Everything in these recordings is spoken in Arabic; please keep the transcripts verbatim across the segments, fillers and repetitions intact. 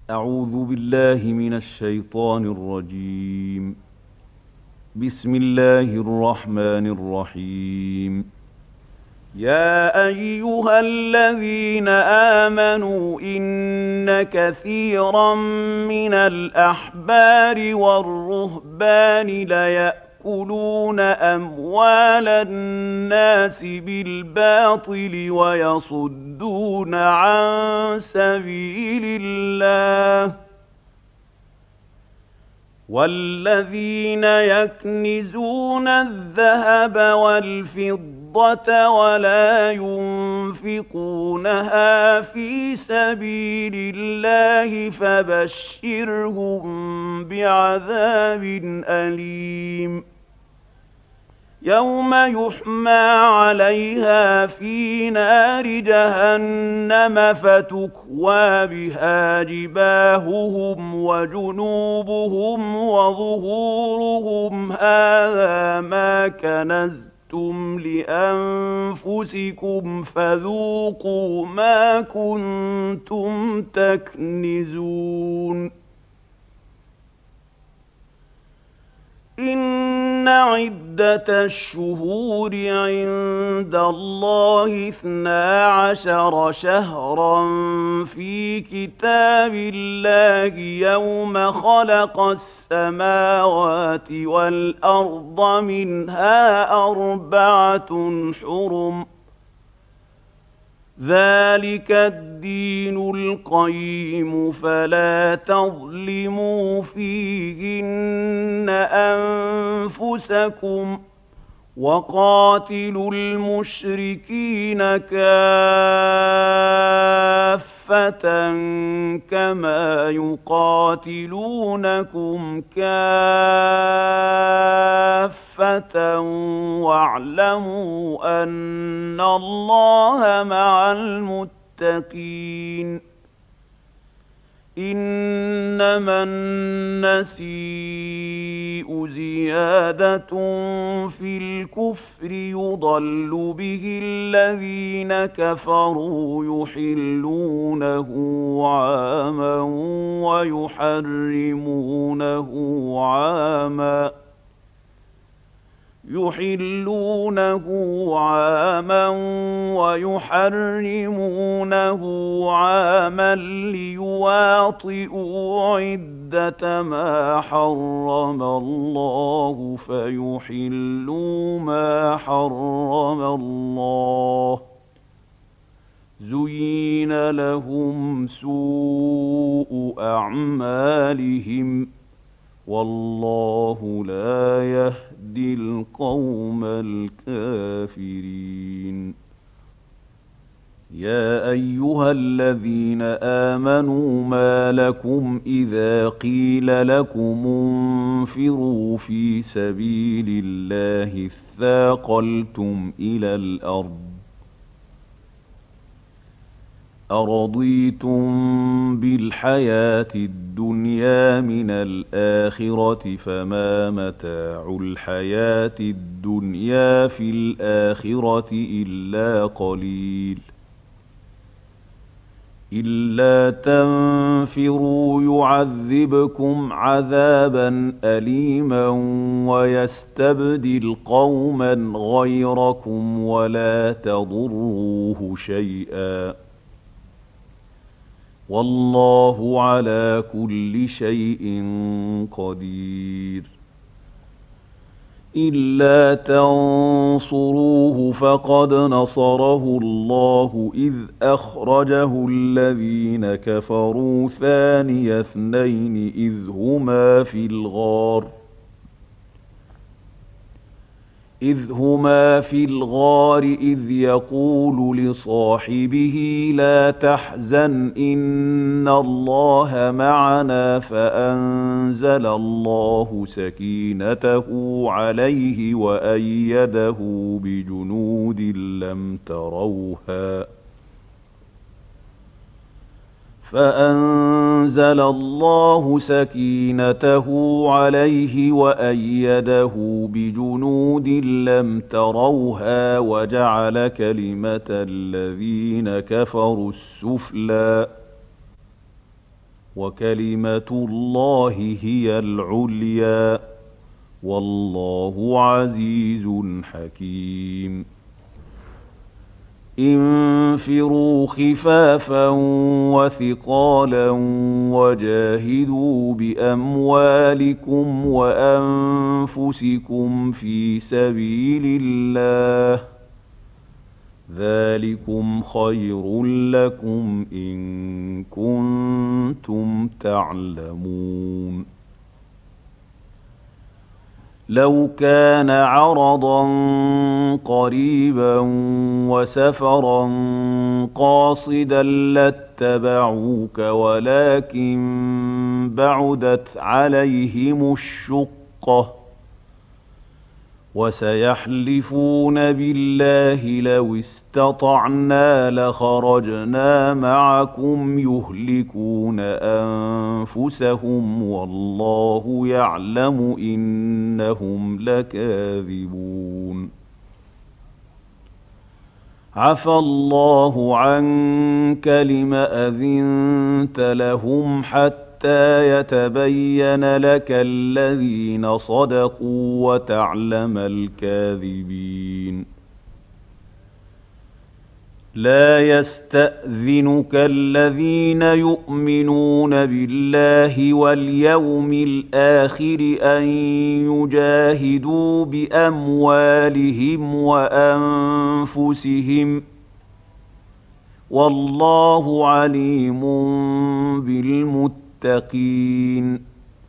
أعوذ بالله من الشيطان الرجيم. بسم الله الرحمن الرحيم. يا أيها الذين آمنوا إن كثيرا من الأحبار والرهبان ليأكلون أموال الناس بالباطل ويصدون عن سبيل الله، والذين يكنزون الذهب والفضة ولا ينفقونها في سبيل الله فبشرهم بعذاب أليم. يوم يحمى عليها في نار جهنم فتكوى بها جباههم وجنوبهم وظهورهم هذا ما كنزتم لأنفسكم فذوقوا ما كنتم تكنزون. إن عدة الشهور عند الله اثنا عشر شهرا في كتاب الله يوم خلق السماوات والأرض منها أربعة حرم، ذلك الدين القيم فلا تظلموا فيهن أنفسكم وقاتلوا المشركين كافة كما يقاتلونكم كافة واعلموا أن الله مع المتقين. إنما النسيء زيادة في الكفر يضل به الذين كفروا يحلونه عاما ويحرمونه عاما يحلونه عاما ويحرمونه عاما ليواطئوا عدة ما حرم الله فيحلوا ما حرم الله. زين لهم سوء أعمالهم والله لا يهدي القوم الكافرين. يا أيها الذين آمنوا ما لكم إذا قيل لكم انفروا في سبيل الله اثاقلتم إلى الأرض أرضيتم بالحياة الدنيا من الآخرة فما متاع الحياة الدنيا في الآخرة إلا قليل. إلا تنفروا يعذبكم عذابا أليما ويستبدل قوما غيركم ولا تضروه شيئا والله على كل شيء قدير. إلا تنصروه فقد نصره الله إذ أخرجه الذين كفروا ثاني اثنين إذ هما في الغار إذ هما في الغار إذ يقول لصاحبه لا تحزن إن الله معنا فأنزل الله سكينته عليه وأيده بجنود لم تروها فأنزل الله سكينته عليه وأيده بجنود لم تروها وجعل كلمة الذين كفروا السفلى وكلمة الله هي العليا والله عزيز حكيم انفروا خفافا وثقالا وجاهدوا بأموالكم وأنفسكم في سبيل الله ذلكم خير لكم إن كنتم تعلمون لو كان عرضا قريبا وسفرا قاصدا لاتبعوك ولكن بعدت عليهم الشقة وسيحلفون بالله لو استطعنا لخرجنا معكم يهلكون أنفسهم والله يعلم إنهم لكاذبون عفى الله عنك لم أذنت لهم حتى حتى يتبين لك الذين صدقوا وتعلم الكاذبين لا يستأذنك الذين يؤمنون بالله واليوم الآخر أن يجاهدوا بأموالهم وأنفسهم والله عليم بالمتقين المتقين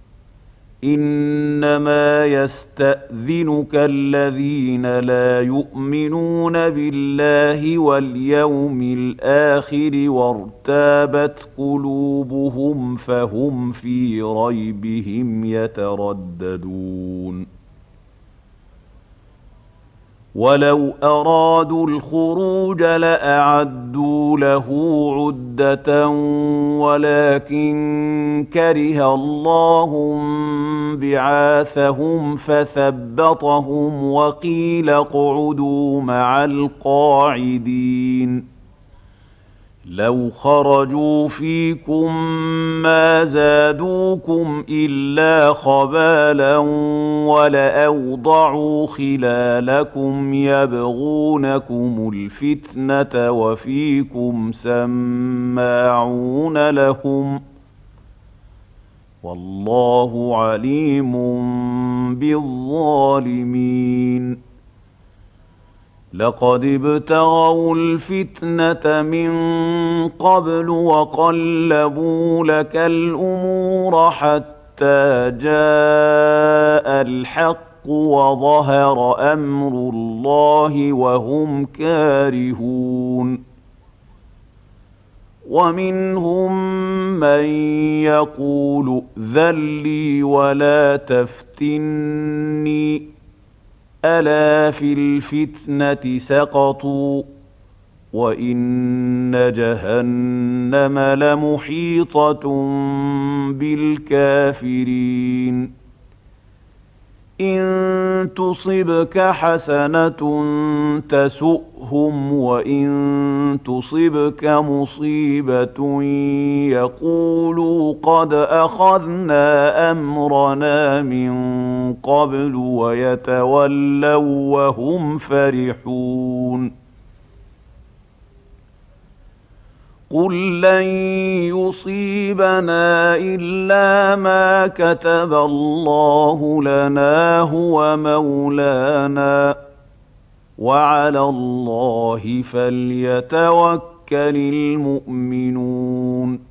إنما يستأذنك الذين لا يؤمنون بالله واليوم الآخر وارتابت قلوبهم فهم في ريبهم يترددون ولو أرادوا الخروج لأعدوا له عدة ولكن كره الله بعاثهم فثبطهم وقيل اقعدوا مع القاعدين لو خرجوا فيكم ما زادوكم إلا خبالا ولأوضعوا خلالكم يبغونكم الفتنة وفيكم سماعون لهم والله عليم بالظالمين لقد ابتغوا الفتنة من قبل وقلبوا لك الأمور حتى جاء الحق وظهر أمر الله وهم كارهون ومنهم من يقول ائذن لي ولا تفتني ألا في الفتنة سقطوا وإن جهنم لمحيطة بالكافرين إن تصبك حسنة تسؤهم وإن تصبك مصيبة يقولوا قد أخذنا أمرنا من قبل ويتولوا وهم فرحون قل لن يصيبنا إلا ما كتب الله لنا هو مولانا وعلى الله فليتوكل المؤمنون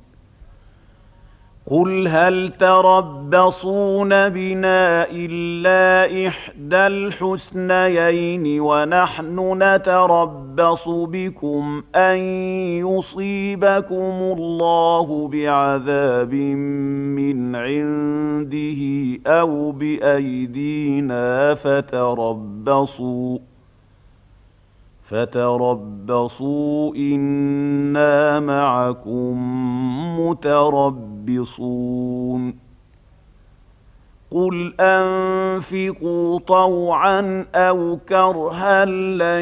قل هل تربصون بنا إلا إحدى الحسنيين ونحن نتربص بكم أن يصيبكم الله بعذاب من عنده أو بأيدينا فتربصوا فتربصوا إنا معكم متربصون قل أنفقوا طوعا أو كرها لن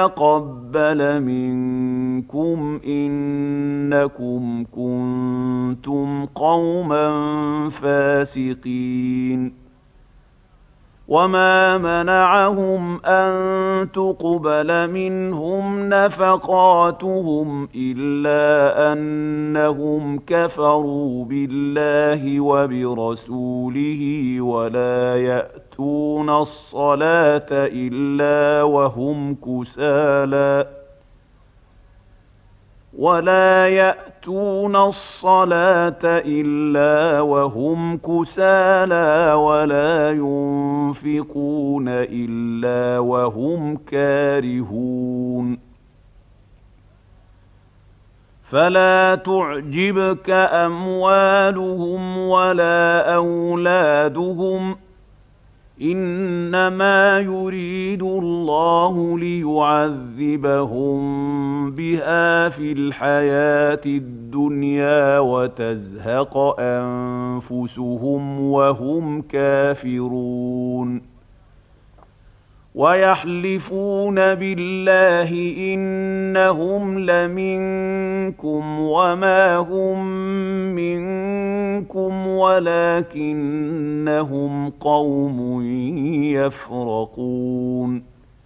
يتقبل منكم إنكم كنتم قوما فاسقين وما منعهم أن تقبل منهم نفقاتهم إلا أنهم كفروا بالله وبرسوله ولا يأتون الصلاة إلا وهم كسالى ولا يأتون الصلاة إلا وهم كسالى ولا ينفقون إلا وهم كارهون فلا تعجبك أموالهم ولا أولادهم إنما يريد الله ليعذبهم بها في الحياة الدنيا وتزهق أنفسهم وهم كافرون ويحلفون بالله إنهم لمنكم وما هم منكم ولكنهم قوم يفرقون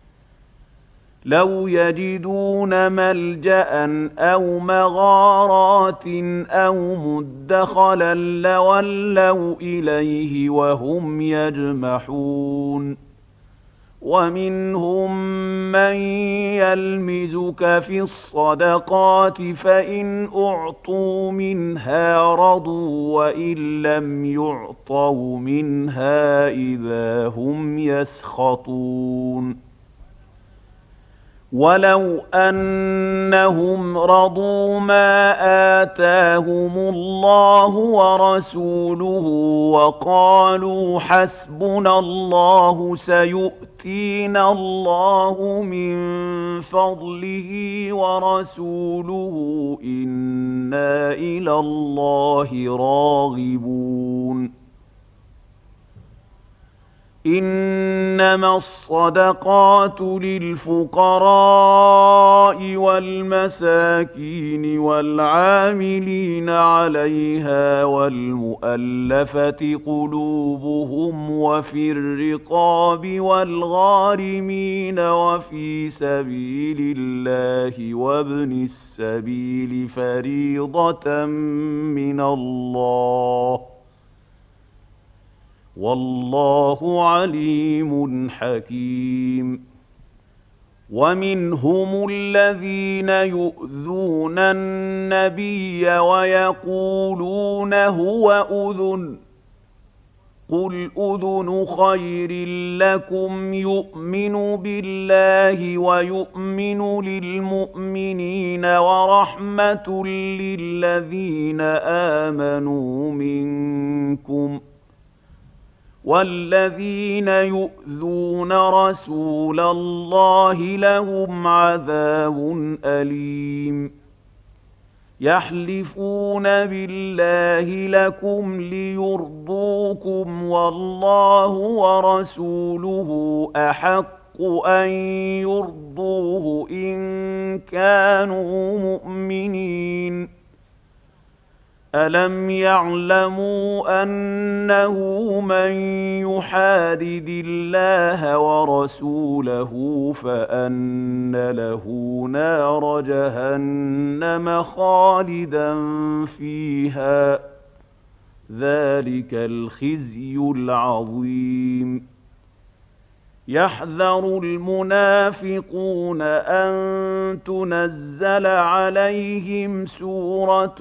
لو يجدون ملجأ أو مغارات أو مدخلا لولوا إليه وهم يجمحون ومنهم من يلمزك في الصدقات فإن أعطوا منها رضوا وإن لم يعطوا منها إذا هم يسخطون ولو أنهم رضوا ما آتاهم الله ورسوله وقالوا حسبنا الله سيؤتينا الله من فضله ورسوله إنا إلى الله راغبون إنما الصدقات للفقراء والمساكين والعاملين عليها والمؤلفة قلوبهم وفي الرقاب والغارمين وفي سبيل الله وابن السبيل فريضة من الله والله عليم حكيم ومنهم الذين يؤذون النبي ويقولون هو أذن قل أذن خير لكم يؤمن بالله ويؤمن للمؤمنين ورحمة للذين آمنوا منكم والذين يؤذون رسول الله لهم عذاب أليم يحلفون بالله لكم ليرضوكم والله ورسوله أحق أن يرضوه إن كانوا مؤمنين ألم يعلموا أنه من يحادد الله ورسوله فأن له نار جهنم خالدا فيها ذلك الخزي العظيم يحذر المنافقون أن تنزل عليهم سورة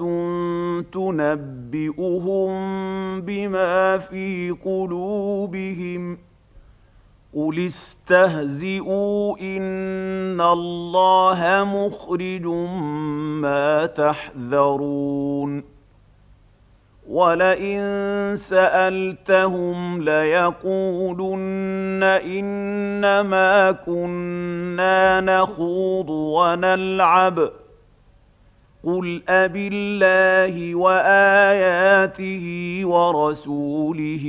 تنبئهم بما في قلوبهم قل استهزئوا إن الله مخرج ما تحذرون ولئن سألتهم ليقولن إنما كنا نخوض ونلعب قل أبالله وآياته ورسوله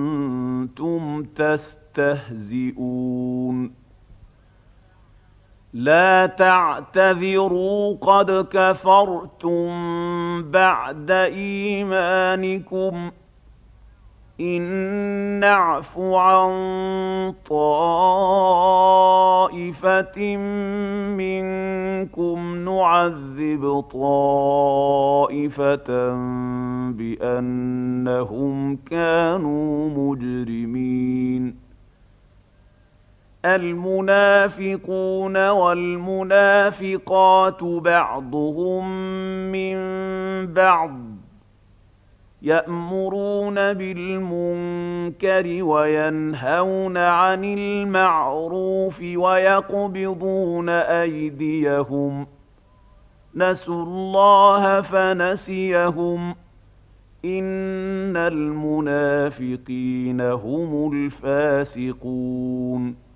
كنتم تستهزئون لا تعتذروا قد كفرتم بعد إيمانكم إن نعف عن طائفة منكم نعذب طائفة بأنهم كانوا مجرمين. المنافقون والمنافقات بعضهم من بعض يأمرون بالمنكر وينهون عن المعروف ويقبضون أيديهم نسوا الله فنسيهم إن المنافقين هم الفاسقون.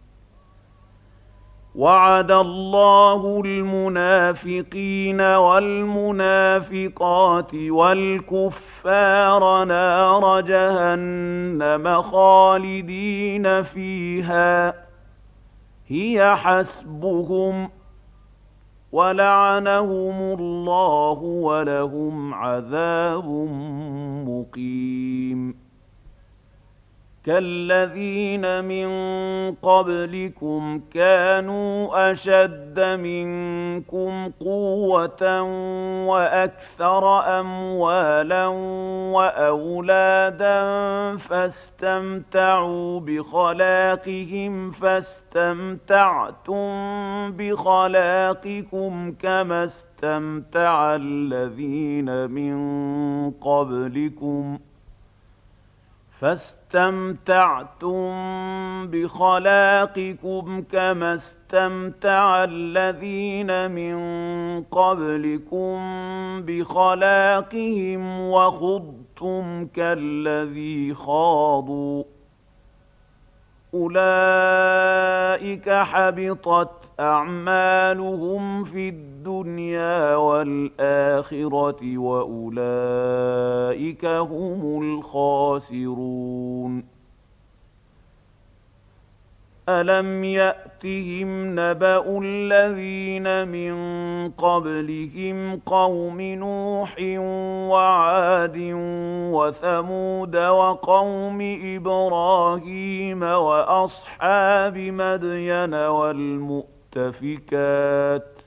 وعد الله المنافقين والمنافقات والكفار نار جهنم خالدين فيها هي حسبهم ولعنهم الله ولهم عذاب مقيم. كالذين من قبلكم كانوا أشد منكم قوة وأكثر أموالا وأولادا فاستمتعوا بخلاقهم فاستمتعتم بخلاقكم كما استمتع الذين من قبلكم فاستمتعتم بخلاقكم كما استمتع الذين من قبلكم بخلاقهم وخضتم كالذي خاضوا أولئك حبطت أعمالهم في الدنيا والآخرة وأولئك هم الخاسرون. ألم يأتهم نبأ الذين من قبلهم قوم نوح وعاد وثمود وقوم إبراهيم وأصحاب مدين والمؤتفكات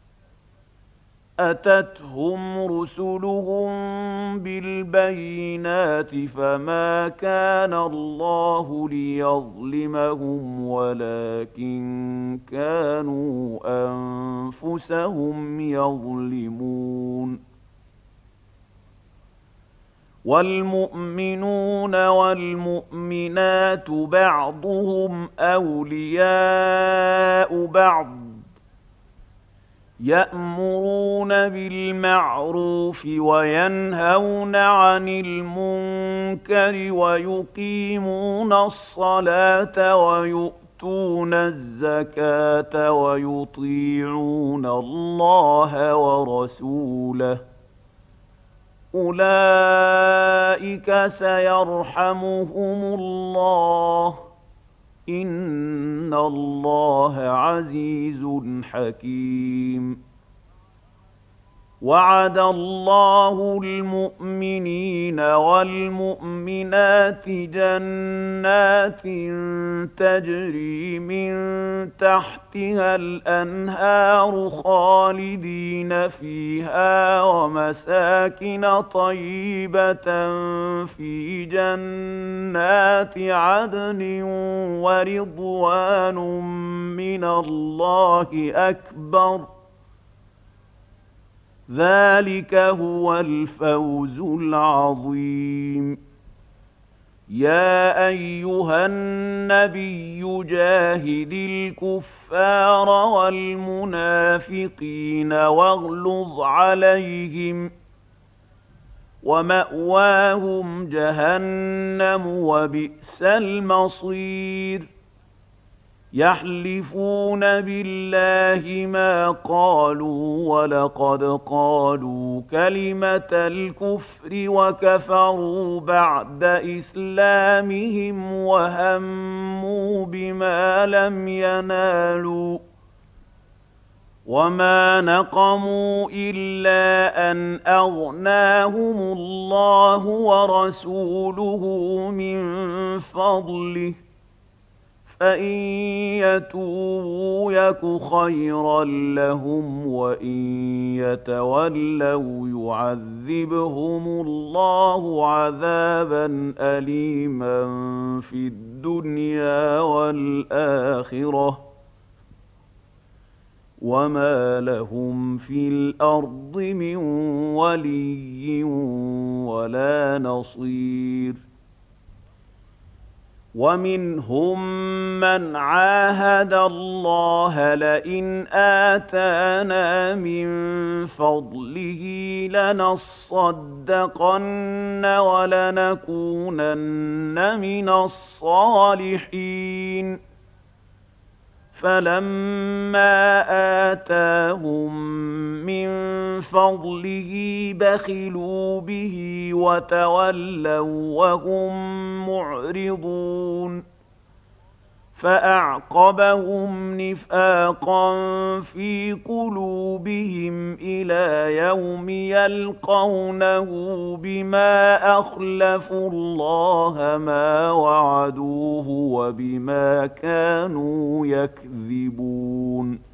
أتتهم رسلهم بالبينات فما كان الله ليظلمهم ولكن كانوا أنفسهم يظلمون. والمؤمنون والمؤمنات بعضهم أولياء بعض يأمرون بالمعروف وينهون عن المنكر ويقيمون الصلاة ويؤتون الزكاة ويطيعون الله ورسوله أولئك سيرحمهم الله إن الله عزيز حكيم. وعد الله المؤمنين والمؤمنات جنات تجري من تحتها الأنهار خالدين فيها ومساكن طيبة في جنات عدن ورضوان من الله أكبر ذلك هو الفوز العظيم. يا أيها النبي جاهد الكفار والمنافقين واغلظ عليهم ومأواهم جهنم وبئس المصير. يحلفون بالله ما قالوا ولقد قالوا كلمة الكفر وكفروا بعد إسلامهم وهموا بما لم ينالوا وَمَا نَقَمُوا إِلَّا أَنْ أَغْنَاهُمُ اللَّهُ وَرَسُولُهُ مِنْ فَضْلِهِ ۖ فَإِنْ يَتُوبُوا يَكُ خَيْرًا لَهُمْ وَإِنْ يَتَوَلَّوْا يُعَذِّبْهُمُ اللَّهُ عَذَابًا أَلِيمًا فِي الدُّنْيَا وَالْآخِرَةِ ۖ وَمَا لَهُمْ فِي الْأَرْضِ مِنْ وَلِيٍّ وَلَا نَصِيرٍ وَمِنْهُمْ مَنْ عَاهَدَ اللَّهَ لَئِنْ آتَانَا مِنْ فَضْلِهِ لَنَصَّدَّقَنَّ وَلَنَكُونَنَّ مِنَ الصَّالِحِينَ فَلَمَّا آتَاهُم مِّن فَضْلِهِ بَخِلُوا بِهِ وَتَوَلَّوا وَّهُم مُّعْرِضُونَ فَأَعْقَبَهُمْ نِفَاقًا فِي قُلُوبِهِمْ إِلَىٰ يَوْمِ يَلْقَوْنَهُ بِمَا أَخْلَفُوا اللَّهَ مَا وَعَدُوهُ وَبِمَا كَانُوا يَكْذِبُونَ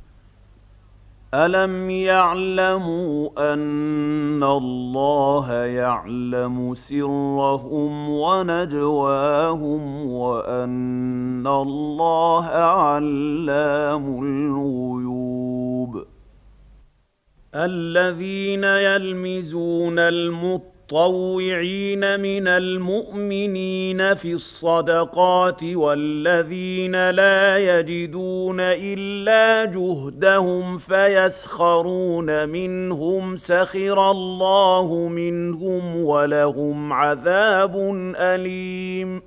أَلَمْ يَعْلَمُوا أَنَّ اللَّهَ يَعْلَمُ سِرَّهُمْ وَنَجْوَاهُمْ وَأَنَّ اللَّهَ عَلَّامُ الْغُيُوبِ الَّذِينَ يَلْمِزُونَ الْمُطَّوِّعِينَ مِنَ الْمُؤْمِنِينَ فِي الصَّدَقَاتِ وَالَّذِينَ لَا يَجِدُونَ إِلَّا جُهْدَهُمْ فَيَسْخَرُونَ مِنْهُمْ سَخِرَ اللَّهُ مِنْهُمْ وَلَهُمْ عَذَابٌ أَلِيمٌ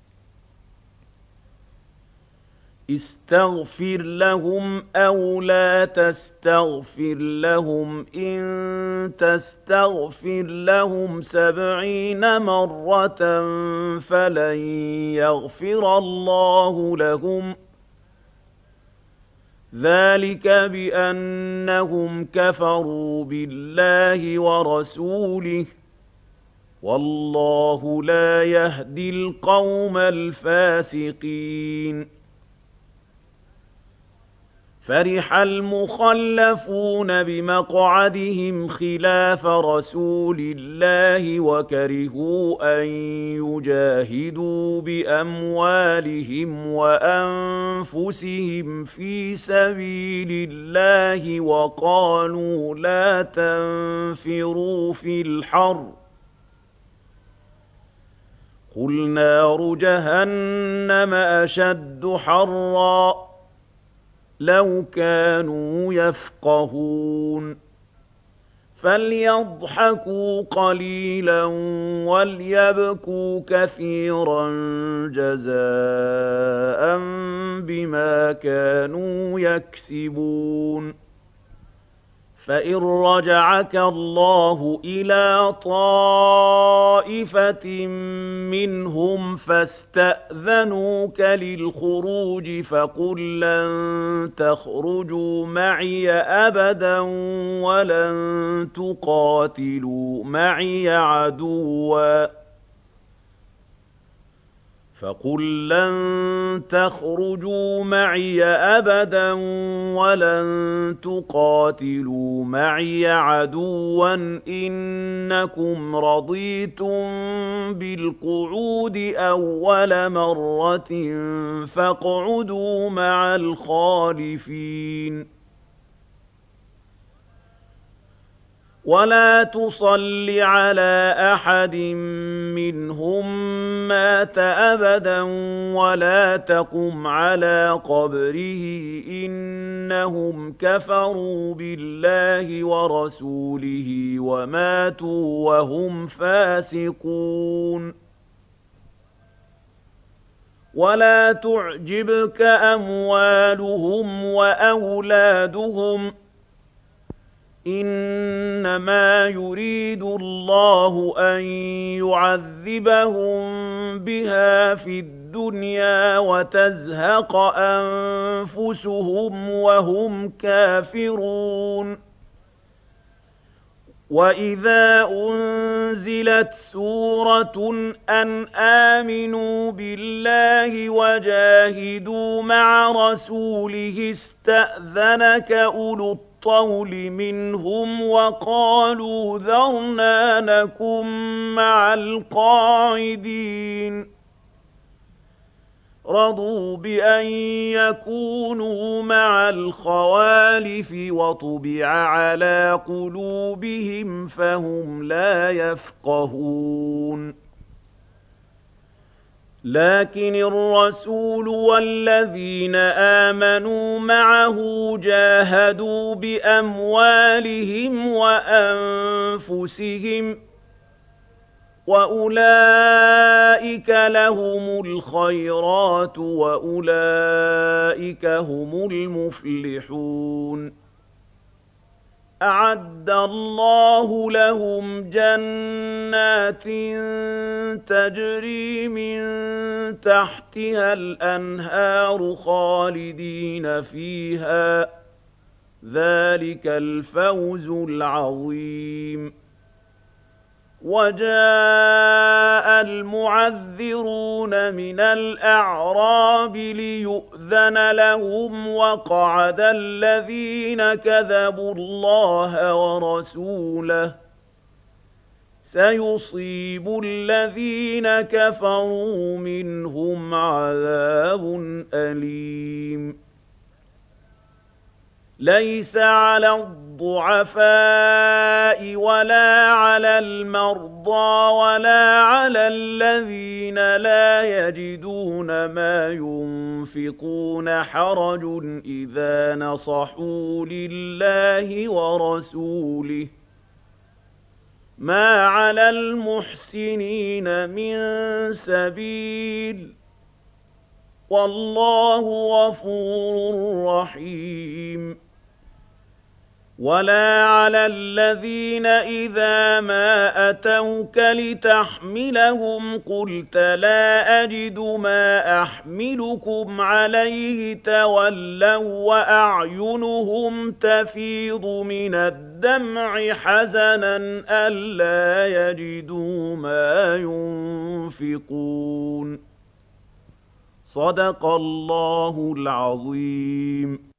اسْتَغْفِرْ لَهُمْ أَوْ لَا تَسْتَغْفِرْ لَهُمْ إِن تَسْتَغْفِرْ لَهُمْ سَبْعِينَ مَرَّةً فَلَن يَغْفِرَ اللَّهُ لَهُمْ ۚ ذَلِكَ بِأَنَّهُمْ كَفَرُوا بِاللَّهِ وَرَسُولِهِ ۗ وَاللَّهُ لَا يَهْدِي الْقَوْمَ الْفَاسِقِينَ فَرِحَ الْمُخَلَّفُونَ بِمَقْعَدِهِمْ خِلَافَ رَسُولِ اللَّهِ وَكَرِهُوا أَن يُجَاهِدُوا بِأَمْوَالِهِمْ وَأَنفُسِهِمْ فِي سَبِيلِ اللَّهِ وَقَالُوا لَا تَنفِرُوا فِي الْحَرِّ ۗ قُلْ نَارُ جَهَنَّمَ أَشَدُّ حَرًّا لَوْ كَانُوا يَفْقَهُونَ فَلْيَضْحَكُوا قَلِيلًا وَلْيَبْكُوا كَثِيرًا جَزَاءً بِمَا كَانُوا يَكْسِبُونَ فَإِن رَّجَعَكَ اللَّهُ إِلَىٰ طَائِفَةٍ مِّنْهُمْ فَاسْتَأْذَنُوكَ لِلْخُرُوجِ فَقُل لَّن تَخْرُجُوا مَعِيَ أَبَدًا وَلَن تُقَاتِلُوا مَعِيَ عَدُوًّا فَقُل لَّن تَخْرُجُوا مَعِيَ أَبَدًا وَلَن تُقَاتِلُوا مَعِيَ عَدُوًّا إِنَّكُمْ رَضِيتُم بِالْقُعُودِ أَوَّلَ مَرَّةٍ فَاقْعُدُوا مَعَ الْخَالِفِينَ وَلَا تُصَلِّ عَلَىٰ أَحَدٍ مِّنْهُم مَّاتَ أَبَدًا وَلَا تَقُمْ عَلَىٰ قَبْرِهِ ۖ إِنَّهُمْ كَفَرُوا بِاللَّهِ وَرَسُولِهِ وَمَاتُوا وَهُمْ فَاسِقُونَ وَلَا تُعْجِبْكَ أَمْوَالُهُمْ وَأَوْلَادُهُمْ ۚ إنما يريد الله أن يعذبهم بها في الدنيا وتزهق أنفسهم وهم كافرون وإذا أنزلت سورة أن آمنوا بالله وجاهدوا مع رسوله استأذنك أولو الطول منهم وقالوا ذرنا نكن مع القاعدين رضوا بأن يكونوا مع الخوالف وطبع على قلوبهم فهم لا يفقهون لكن الرسول والذين آمنوا معه جاهدوا بأموالهم وأنفسهم وأولئك لهم الخيرات وأولئك هم المفلحون أعد الله لهم جنات تجري من تحتها الأنهار خالدين فيها ذلك الفوز العظيم وجاء المعذرون من الأعراب ليؤذن لهم وقعد الذين كذبوا الله ورسوله سيصيب الذين كفروا منهم عذاب أليم ليس على الضعفاء ولا على المرضى ولا على الذين لا يجدون ما ينفقون حرج إذا نصحوا لله ورسوله ما على المحسنين من سبيل والله غفور رحيم ولا على الذين إذا ما أتوك لتحملهم قلت لا أجد ما أحملكم عليه تولوا وأعينهم تفيض من الدمع حزنا ألا يجدوا ما ينفقون صدق الله العظيم.